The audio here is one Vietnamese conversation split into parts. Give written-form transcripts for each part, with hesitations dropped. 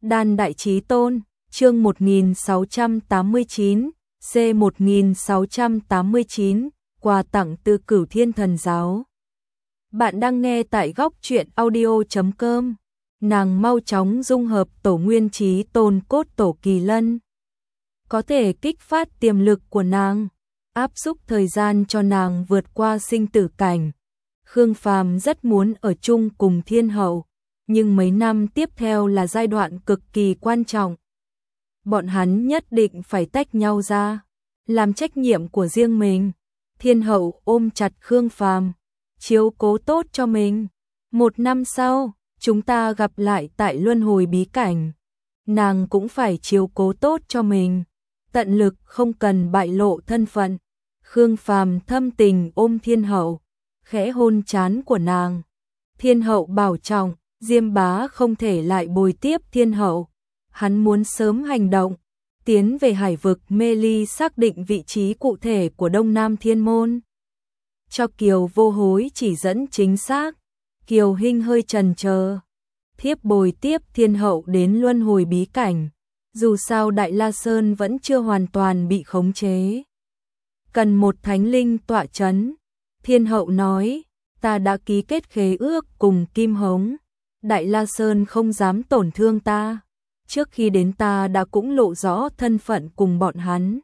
Đan Đại Chí Tôn, chương 1689, C1689, quà tặng từ Cửu Thiên Thần Giáo. Bạn đang nghe tại góc truyện audio.com. Nàng mau chóng dung hợp tổ nguyên chí tôn cốt tổ kỳ lân. Có thể kích phát tiềm lực của nàng, áp xúc thời gian cho nàng vượt qua sinh tử cảnh. Khương Phàm rất muốn ở chung cùng Thiên Hậu, nhưng mấy năm tiếp theo là giai đoạn cực kỳ quan trọng. Bọn hắn nhất định phải tách nhau ra, làm trách nhiệm của riêng mình. Thiên Hậu ôm chặt Khương Phàm, chiếu cố tốt cho mình. 1 năm sau, chúng ta gặp lại tại luân hồi bí cảnh. Nàng cũng phải chiếu cố tốt cho mình, tận lực không cần bại lộ thân phận. Khương Phàm thâm tình ôm Thiên Hậu, khẽ hôn trán của nàng. Thiên Hậu bảo trọng, Diêm Bá không thể lại bồi tiếp Thiên Hậu. Hắn muốn sớm hành động, tiến về hải vực mê ly xác định vị trí cụ thể của Đông Nam Thiên Môn. Cho Kiều Vô Hối chỉ dẫn chính xác. Kiều Hinh hơi chần chờ. Thiếp bồi tiếp Thiên Hậu đến luân hồi bí cảnh. Dù sao Đại La Sơn vẫn chưa hoàn toàn bị khống chế, cần một thánh linh tọa chấn. Thiên Hậu nói, ta đã ký kết khế ước cùng Kim Hống. Đại La Sơn không dám tổn thương ta. Trước khi đến ta đã cũng lộ rõ thân phận cùng bọn hắn.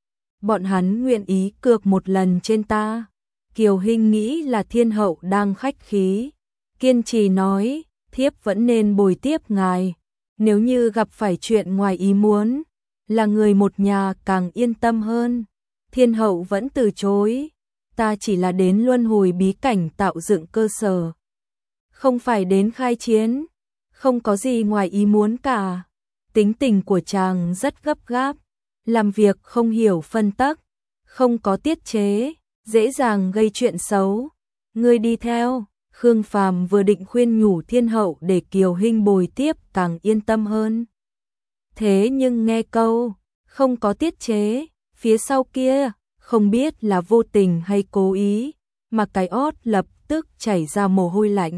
Bọn hắn nguyện ý cược một lần trên ta. Kiều Hinh nghĩ là Thiên Hậu đang khách khí, kiên trì nói, thiếp vẫn nên bồi tiếp ngài. Nếu như gặp phải chuyện ngoài ý muốn, là người một nhà càng yên tâm hơn. Thiên Hậu vẫn từ chối, ta chỉ là đến luân hồi bí cảnh tạo dựng cơ sở, không phải đến khai chiến. Không có gì ngoài ý muốn cả. Tính tình của chàng rất gấp gáp, làm việc không hiểu phân tắc, không có tiết chế, dễ dàng gây chuyện xấu. Ngươi đi theo. Khương Phàm vừa định khuyên nhủ Thiên Hậu để Kiều Hinh bồi tiếp càng yên tâm hơn. Thế nhưng nghe câu không có tiết chế phía sau kia, không biết là vô tình hay cố ý, mà cái ót lập tức chảy ra mồ hôi lạnh.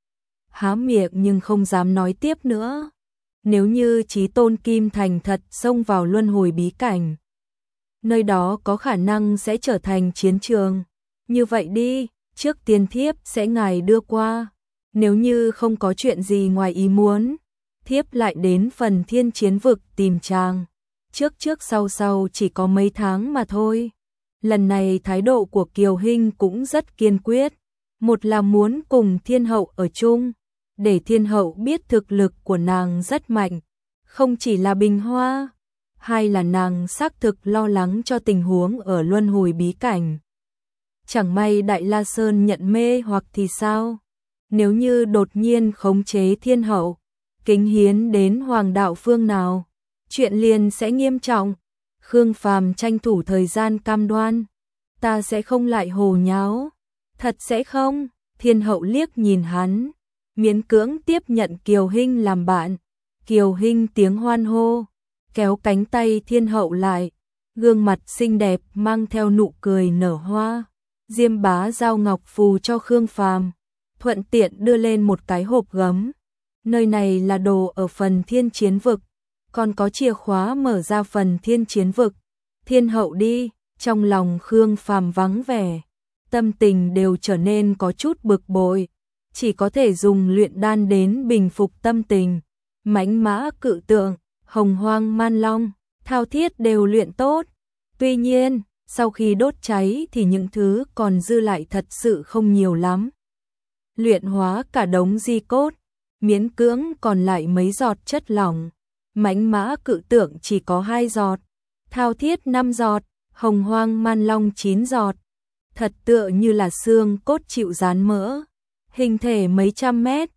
Há miệng nhưng không dám nói tiếp nữa. Nếu như Chí Tôn Kim Thành thật xông vào luân hồi bí cảnh, nơi đó có khả năng sẽ trở thành chiến trường. Như vậy đi, trước tiên thiếp sẽ ngài đưa qua. Nếu như không có chuyện gì ngoài ý muốn, thiếp lại đến phần thiên chiến vực tìm chàng. Trước sau chỉ có mấy tháng mà thôi. Lần này thái độ của Kiều Hinh cũng rất kiên quyết. Một là muốn cùng Thiên Hậu ở chung, để Thiên Hậu biết thực lực của nàng rất mạnh, không chỉ là bình hoa. Hai là nàng xác thực lo lắng cho tình huống ở luân hồi bí cảnh. Chẳng may Đại La Sơn nhận mê hoặc thì sao? Nếu như đột nhiên khống chế Thiên Hậu, kính hiến đến hoàng đạo phương nào, chuyện liền sẽ nghiêm trọng. Khương Phàm tranh thủ thời gian cam đoan, ta sẽ không lại hồ nháo. Thật sẽ không? Thiên Hậu liếc nhìn hắn, miễn cưỡng tiếp nhận Kiều Hinh làm bạn. Kiều Hinh tiếng hoan hô, kéo cánh tay Thiên Hậu lại, gương mặt xinh đẹp mang theo nụ cười nở hoa. Diêm Bá giao ngọc phù cho Khương Phàm, thuận tiện đưa lên một cái hộp gấm. Nơi này là đồ ở phần thiên chiến vực, còn có chìa khóa mở ra phần thiên chiến vực. Thiên Hậu đi. Trong lòng Khương Phàm vắng vẻ, tâm tình đều trở nên có chút bực bội, chỉ có thể dùng luyện đan đến bình phục tâm tình. Mãnh Mã Cự Tượng, Hồng Hoang Man Long, Thao Thiết đều luyện tốt. Tuy nhiên, sau khi đốt cháy thì những thứ còn dư lại thật sự không nhiều lắm. Luyện hóa cả đống di cốt, miễn cưỡng còn lại mấy giọt chất lỏng. Mãnh Mã Cự Tượng chỉ có 2 giọt, Thao Thiết 5 giọt, Hồng Hoang Man Long 9 giọt. Thật tựa như là xương cốt chịu dán mỡ. Hình thể mấy trăm mét,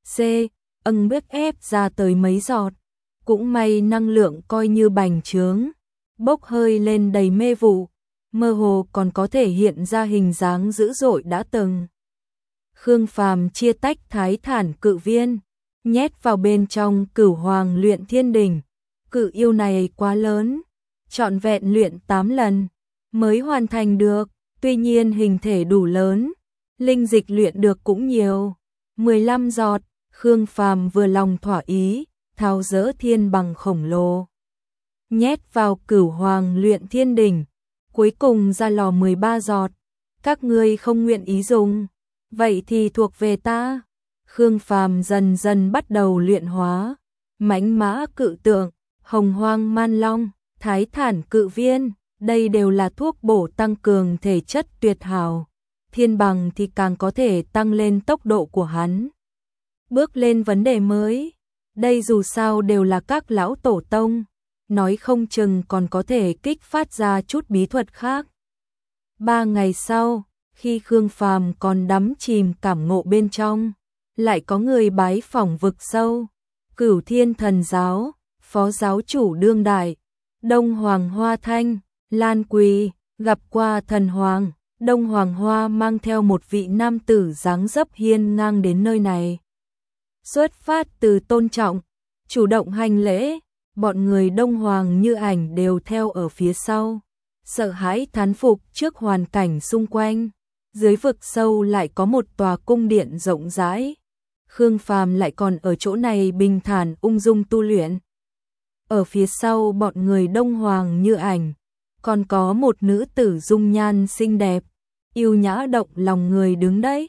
bước ép ra tới mấy giọt. Cũng may năng lượng coi như bành trướng, bốc hơi lên đầy mê vụ, mơ hồ còn có thể hiện ra hình dáng dữ dội đã từng. Khương Phàm chia tách Thái Thản Cự Viên, nhét vào bên trong Cửu Hoàng Luyện Thiên Đỉnh. Cự yêu này quá lớn, trọn vẹn luyện 8 lần mới hoàn thành được. Tuy nhiên hình thể đủ lớn, linh dịch luyện được cũng nhiều, 15 giọt. Khương Phàm vừa lòng thỏa ý, tháo dỡ thiên bằng khổng lồ, nhét vào Cửu Hoàng luyện thiên đỉnh, cuối cùng ra lò 13 giọt. Các ngươi không nguyện ý dùng, vậy thì thuộc về ta. Khương Phàm dần dần bắt đầu luyện hóa mãnh mã cự tượng, hồng hoang man long, thái thản cự viên, đây đều là thuốc bổ tăng cường thể chất tuyệt hảo. Thiên bằng thì càng có thể tăng lên tốc độ của hắn. Bước lên vấn đề mới, đây dù sao đều là các lão tổ tông, nói không chừng còn có thể kích phát ra chút bí thuật khác. 3 ngày sau, khi Khương Phàm còn đắm chìm cảm ngộ bên trong, lại có người bái phỏng vực sâu. Cửu Thiên Thần Giáo, phó giáo chủ đương đại, Đông Hoàng Hoa Thanh, Lan Quỳ, gặp qua thần hoàng. Đông Hoàng Hoa mang theo một vị nam tử dáng dấp hiên ngang đến nơi này. Xuất phát từ tôn trọng, chủ động hành lễ, bọn người Đông Hoàng Như Ảnh đều theo ở phía sau, sợ hãi thán phục trước hoàn cảnh xung quanh. Dưới vực sâu lại có một tòa cung điện rộng rãi. Khương Phàm lại còn ở chỗ này bình thản ung dung tu luyện. Ở phía sau bọn người Đông Hoàng Như Ảnh, còn có một nữ tử dung nhan xinh đẹp, yêu nhã động lòng người đứng đấy.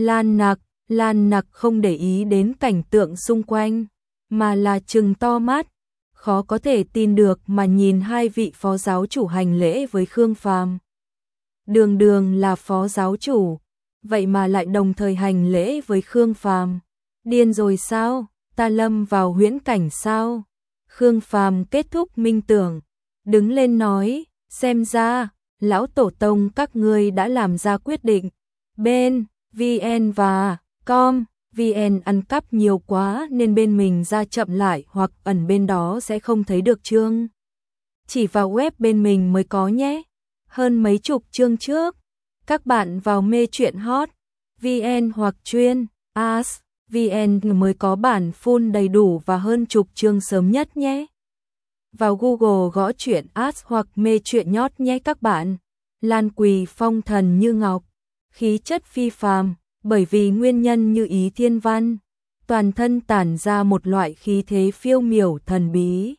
Lan Nặc không để ý đến cảnh tượng xung quanh, mà là trừng to mắt, khó có thể tin được mà nhìn hai vị phó giáo chủ hành lễ với Khương Phàm. Đường đường là phó giáo chủ, vậy mà lại đồng thời hành lễ với Khương Phàm. Điên rồi sao? Ta lâm vào huyễn cảnh sao? Khương Phàm kết thúc minh tưởng, đứng lên nói, xem ra lão tổ tông các ngươi đã làm ra quyết định. Bên VN và Com VN ăn cắp nhiều quá nên bên mình ra chậm lại hoặc ẩn bên đó sẽ không thấy được chương. Chỉ vào web bên mình mới có nhé. Hơn mấy chục chương trước, các bạn vào mê truyện hot VN hoặc chuyên As VN mới có bản full đầy đủ và hơn chục chương sớm nhất nhé. Vào Google gõ truyện As hoặc mê truyện nhót nhé các bạn. Lan Quỳ phong thần như ngọc, khí chất phi phàm, bởi vì nguyên nhân như ý thiên văn, toàn thân tản ra một loại khí thế phiêu miểu thần bí.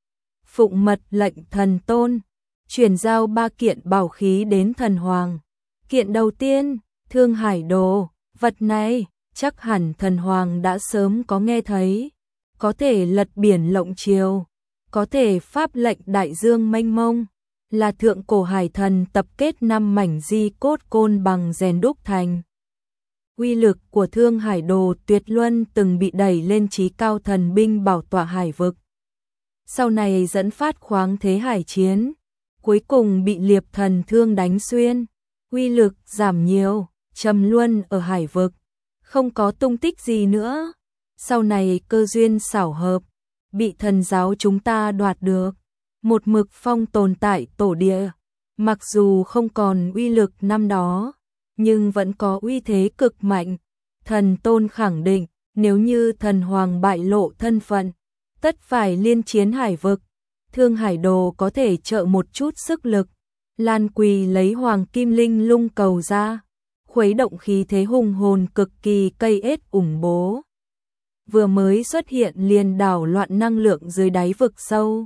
Phụng mật lệnh thần tôn, chuyển giao 3 kiện bảo khí đến thần hoàng. Kiện đầu tiên, Thương Hải Đồ, vật này chắc hẳn thần hoàng đã sớm có nghe thấy, có thể lật biển lộng triều, có thể pháp lệnh đại dương mênh mông, là thượng cổ hải thần tập kết 5 mảnh di cốt côn bằng rèn đúc thành. Uy lực của Thương Hải Đồ tuyệt luân từng bị đẩy lên chí cao thần binh bảo tọa hải vực. Sau này dẫn phát khoáng thế hải chiến, cuối cùng bị liệp thần thương đánh xuyên, uy lực giảm nhiều, trầm luân ở hải vực, không có tung tích gì nữa. Sau này cơ duyên xảo hợp, bị thần giáo chúng ta đoạt được, một mực phong tồn tại tổ địa, mặc dù không còn uy lực năm đó, nhưng vẫn có uy thế cực mạnh. Thần tôn khẳng định, nếu như thần hoàng bại lộ thân phận, tất phải liên chiến hải vực, Thương Hải Đồ có thể trợ một chút sức lực. Lan Quỳ lấy hoàng kim linh lung cầu ra, khuấy động khí thế hùng hồn cực kỳ cây ết ủng bố. Vừa mới xuất hiện liền đảo loạn năng lượng dưới đáy vực sâu.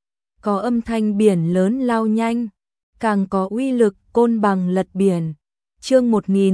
Có âm thanh biển lớn lao nhanh, càng có uy lực côn bằng lật biển. Chương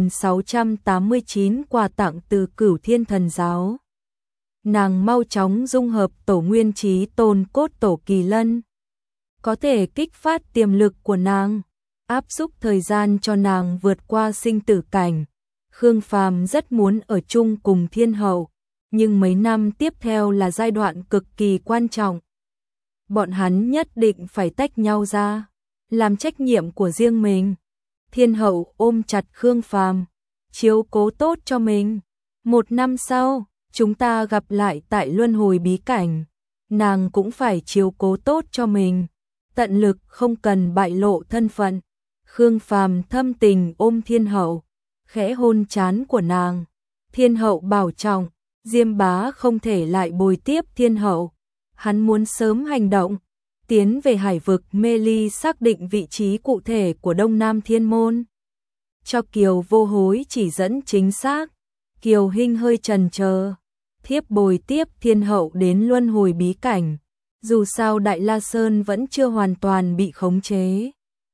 1689 quà tặng từ Cửu Thiên Thần Giáo. Nàng mau chóng dung hợp tổ nguyên trí tôn cốt tổ kỳ lân, có thể kích phát tiềm lực của nàng, áp xúc thời gian cho nàng vượt qua sinh tử cảnh. Khương Phàm rất muốn ở chung cùng Thiên Hậu, nhưng mấy năm tiếp theo là giai đoạn cực kỳ quan trọng. Bọn hắn nhất định phải tách nhau ra, làm trách nhiệm của riêng mình. Thiên Hậu ôm chặt Khương Phàm, chiếu cố tốt cho mình. 1 năm sau, chúng ta gặp lại tại luân hồi bí cảnh, nàng cũng phải chiếu cố tốt cho mình, tận lực không cần bại lộ thân phận. Khương Phàm thâm tình ôm Thiên Hậu, khẽ hôn trán của nàng. Thiên Hậu bảo trọng, Diêm Bá không thể lại bồi tiếp Thiên Hậu, hắn muốn sớm hành động, tiến về hải vực mê ly xác định vị trí cụ thể của Đông Nam Thiên Môn. Cho Kiều Vô Hối chỉ dẫn chính xác, Kiều Hinh hơi chần chờ, thiếp bồi tiếp thiên hậu đến luân hồi bí cảnh, dù sao Đại La Sơn vẫn chưa hoàn toàn bị khống chế.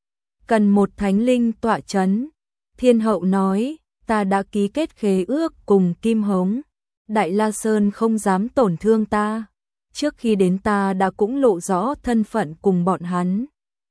Cần một thánh linh tọa chấn. Thiên hậu nói, ta đã ký kết khế ước cùng Kim Hống, Đại La Sơn không dám tổn thương ta. Trước khi đến ta đã cũng lộ rõ thân phận cùng bọn hắn.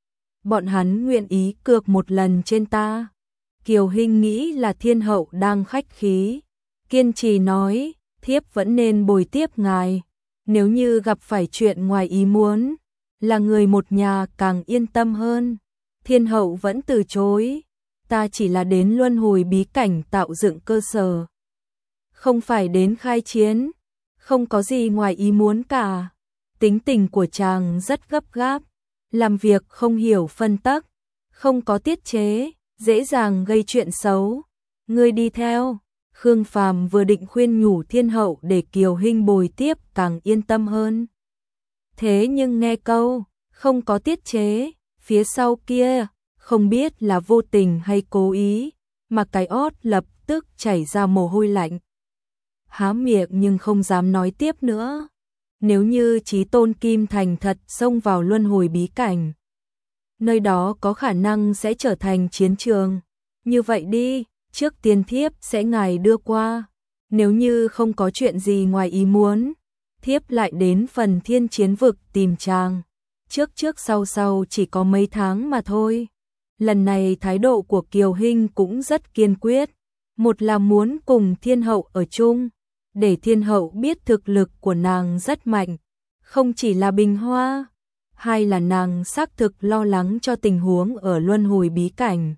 Bọn hắn nguyện ý cược một lần trên ta. Kiều Hinh nghĩ là thiên hậu đang khách khí, kiên trì nói, thiếp vẫn nên bồi tiếp ngài. Nếu như gặp phải chuyện ngoài ý muốn, là người một nhà càng yên tâm hơn. Thiên hậu vẫn từ chối, ta chỉ là đến luân hồi bí cảnh tạo dựng cơ sở, không phải đến khai chiến, không có gì ngoài ý muốn cả. Tính tình của chàng rất gấp gáp, làm việc không hiểu phân tắc, không có tiết chế, dễ dàng gây chuyện xấu. Ngươi đi theo. Khương Phàm vừa định khuyên nhủ thiên hậu để Kiều Hinh bồi tiếp càng yên tâm hơn. Thế nhưng nghe câu, không có tiết chế, phía sau kia, không biết là vô tình hay cố ý, mà cái ót lập tức chảy ra mồ hôi lạnh. Há miệng nhưng không dám nói tiếp nữa. Nếu như Chí Tôn Kim thành thật xông vào luân hồi bí cảnh, nơi đó có khả năng sẽ trở thành chiến trường. Như vậy đi, trước tiên thiếp sẽ ngài đưa qua. Nếu như không có chuyện gì ngoài ý muốn, thiếp lại đến phần thiên chiến vực tìm chàng. Trước sau chỉ có mấy tháng mà thôi. Lần này thái độ của Kiều Hinh cũng rất kiên quyết. Một là muốn cùng thiên hậu ở chung, để thiên hậu biết thực lực của nàng rất mạnh, không chỉ là bình hoa. Hai là nàng xác thực lo lắng cho tình huống ở luân hồi bí cảnh.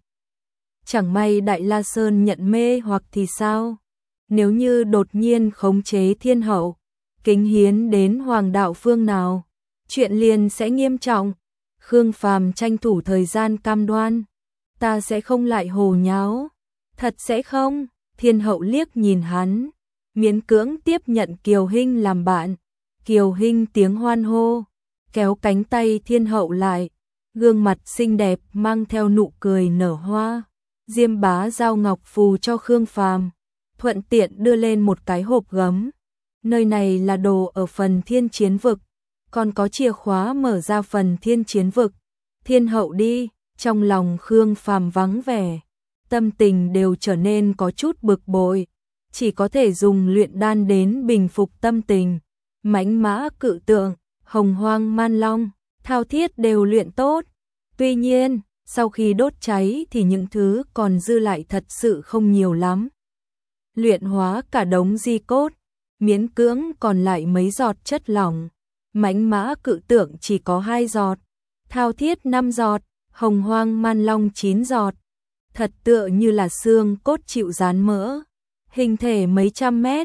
Chẳng may Đại La Sơn nhận mê hoặc thì sao? Nếu như đột nhiên khống chế thiên hậu, kính hiến đến hoàng đạo phương nào, chuyện liền sẽ nghiêm trọng. Khương Phàm tranh thủ thời gian cam đoan, ta sẽ không lại hồ nháo. Thật sẽ không? Thiên hậu liếc nhìn hắn, miễn cưỡng tiếp nhận Kiều Hinh làm bạn. Kiều Hinh tiếng hoan hô, kéo cánh tay thiên hậu lại, gương mặt xinh đẹp mang theo nụ cười nở hoa. Diêm Bá giao ngọc phù cho Khương Phàm, thuận tiện đưa lên một cái hộp gấm. Nơi này là đồ ở phần thiên chiến vực, còn có chìa khóa mở ra phần thiên chiến vực. Thiên hậu đi. Trong lòng Khương Phàm vắng vẻ, tâm tình đều trở nên có chút bực bội, chỉ có thể dùng luyện đan đến bình phục tâm tình. Mãnh mã cự tượng, hồng hoang man long, thao thiết đều luyện tốt. Tuy nhiên, sau khi đốt cháy thì những thứ còn dư lại thật sự không nhiều lắm. Luyện hóa cả đống di cốt, miễn cưỡng còn lại mấy giọt chất lỏng. Mãnh mã cự tượng chỉ có 2 giọt, thao thiết 5 giọt, hồng hoang man long 9 giọt. Thật tựa như là xương cốt chịu dán mỡ. Hình thể mấy trăm mét,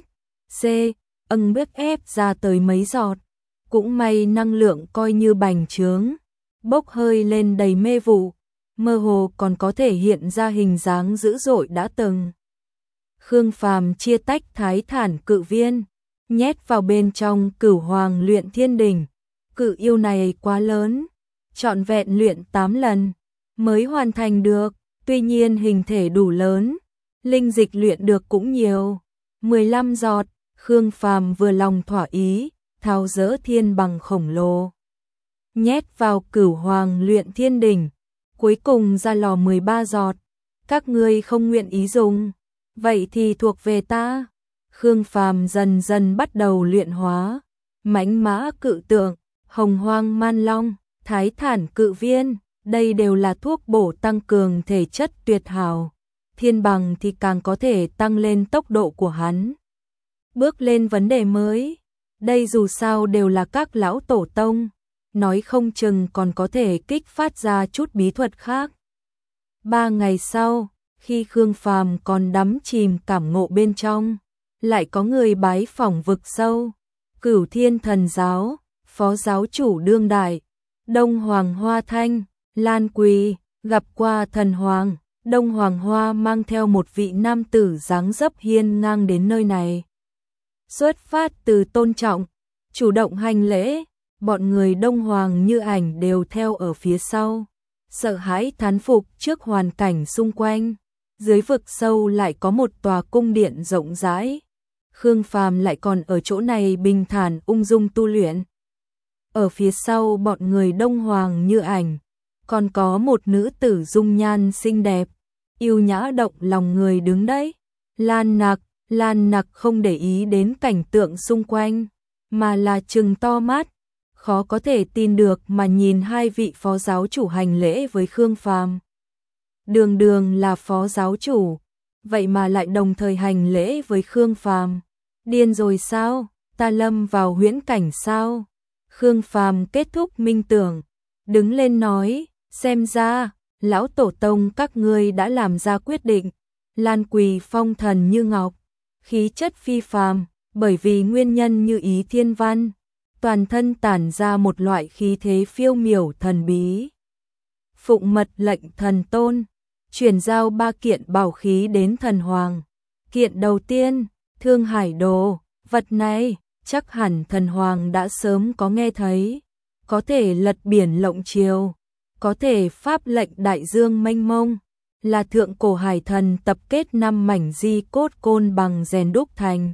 bước ép ra tới mấy giọt. Cũng may năng lượng coi như bành trướng, bốc hơi lên đầy mê vụ, mơ hồ còn có thể hiện ra hình dáng dữ dội đã từng. Khương Phàm chia tách thái thản cự viên, nhét vào bên trong Cửu Hoàng luyện thiên đỉnh. Cự yêu này quá lớn, trọn vẹn luyện 8 lần mới hoàn thành được. Tuy nhiên hình thể đủ lớn, linh dịch luyện được cũng nhiều, 15 giọt. Khương Phàm vừa lòng thỏa ý, tháo dỡ thiên bằng khổng lồ, nhét vào Cửu Hoàng luyện thiên đỉnh. Cuối cùng ra lò 13 giọt. Các ngươi không nguyện ý dùng, vậy thì thuộc về ta. Khương Phàm dần dần bắt đầu luyện hóa mãnh mã cự tượng, hồng hoang man long, thái thản cự viên. Đây đều là thuốc bổ tăng cường thể chất tuyệt hảo. Thiên bằng thì càng có thể tăng lên tốc độ của hắn, bước lên vấn đề mới. Đây dù sao đều là các lão tổ tông, nói không chừng còn có thể kích phát ra chút bí thuật khác. 3 ngày sau, khi Khương Phàm còn đắm chìm cảm ngộ bên trong, lại có người bái phỏng vực sâu. Cửu Thiên Thần Giáo, phó giáo chủ đương đại, Đông Hoàng Hoa Thanh, Lan Quỳ, gặp qua thần hoàng. Đông Hoàng Hoa mang theo một vị nam tử dáng dấp hiên ngang đến nơi này. Xuất phát từ tôn trọng, chủ động hành lễ, bọn người Đông Hoàng như ảnh đều theo ở phía sau, sợ hãi thán phục trước hoàn cảnh xung quanh. Dưới vực sâu lại có một tòa cung điện rộng rãi. Khương Phàm lại còn ở chỗ này bình thản ung dung tu luyện. Ở phía sau bọn người Đông Hoàng Như Ảnh, còn có một nữ tử dung nhan xinh đẹp, yêu nhã động lòng người đứng đấy. Lan Nặc không để ý đến cảnh tượng xung quanh, mà là trừng to mắt, khó có thể tin được mà nhìn hai vị phó giáo chủ hành lễ với Khương Phàm. Đường đường là phó giáo chủ, vậy mà lại đồng thời hành lễ với Khương Phàm. Điên rồi sao? Ta lâm vào huyễn cảnh sao? Khương Phàm kết thúc minh tưởng, đứng lên nói, xem ra, lão tổ tông các ngươi đã làm ra quyết định. Lan Quỳ phong thần như ngọc, khí chất phi phàm, bởi vì nguyên nhân như ý thiên văn, toàn thân tản ra một loại khí thế phiêu miểu thần bí. Phụng mật lệnh thần tôn, chuyển giao 3 kiện bảo khí đến thần hoàng. Kiện đầu tiên, Thương Hải Đồ, vật này chắc hẳn thần hoàng đã sớm có nghe thấy, có thể lật biển lộng triều, có thể pháp lệnh đại dương mênh mông, là thượng cổ hải thần tập kết 5 mảnh di cốt côn bằng rèn đúc thành.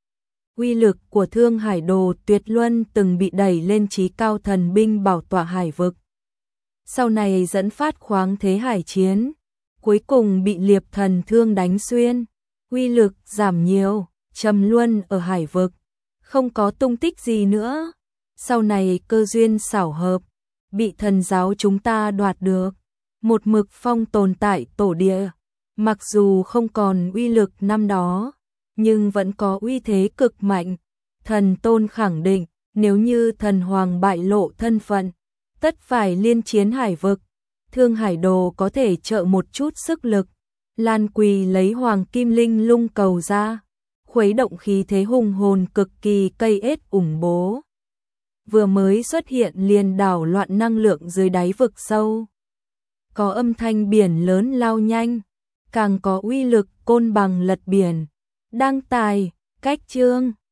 Uy lực của Thương Hải Đồ tuyệt luân từng bị đẩy lên chí cao thần binh bảo tọa hải vực. Sau này dẫn phát khoáng thế hải chiến, cuối cùng bị liệp thần thương đánh xuyên, uy lực giảm nhiều, trầm luân ở hải vực, không có tung tích gì nữa. Sau này cơ duyên xảo hợp, bị thần giáo chúng ta đoạt được, một mực phong tồn tại tổ địa, mặc dù không còn uy lực năm đó, nhưng vẫn có uy thế cực mạnh. Thần tôn khẳng định, nếu như thần hoàng bại lộ thân phận, tất phải liên chiến hải vực, Thương Hải Đồ có thể trợ một chút sức lực. Lan Quỳ lấy hoàng kim linh lung cầu ra, khuấy động khí thế hùng hồn cực kỳ cây ết ủng bố. Vừa mới xuất hiện liền đảo loạn năng lượng dưới đáy vực sâu. Có âm thanh biển lớn lao nhanh, càng có uy lực côn bằng lật biển. Đăng tài, cách chương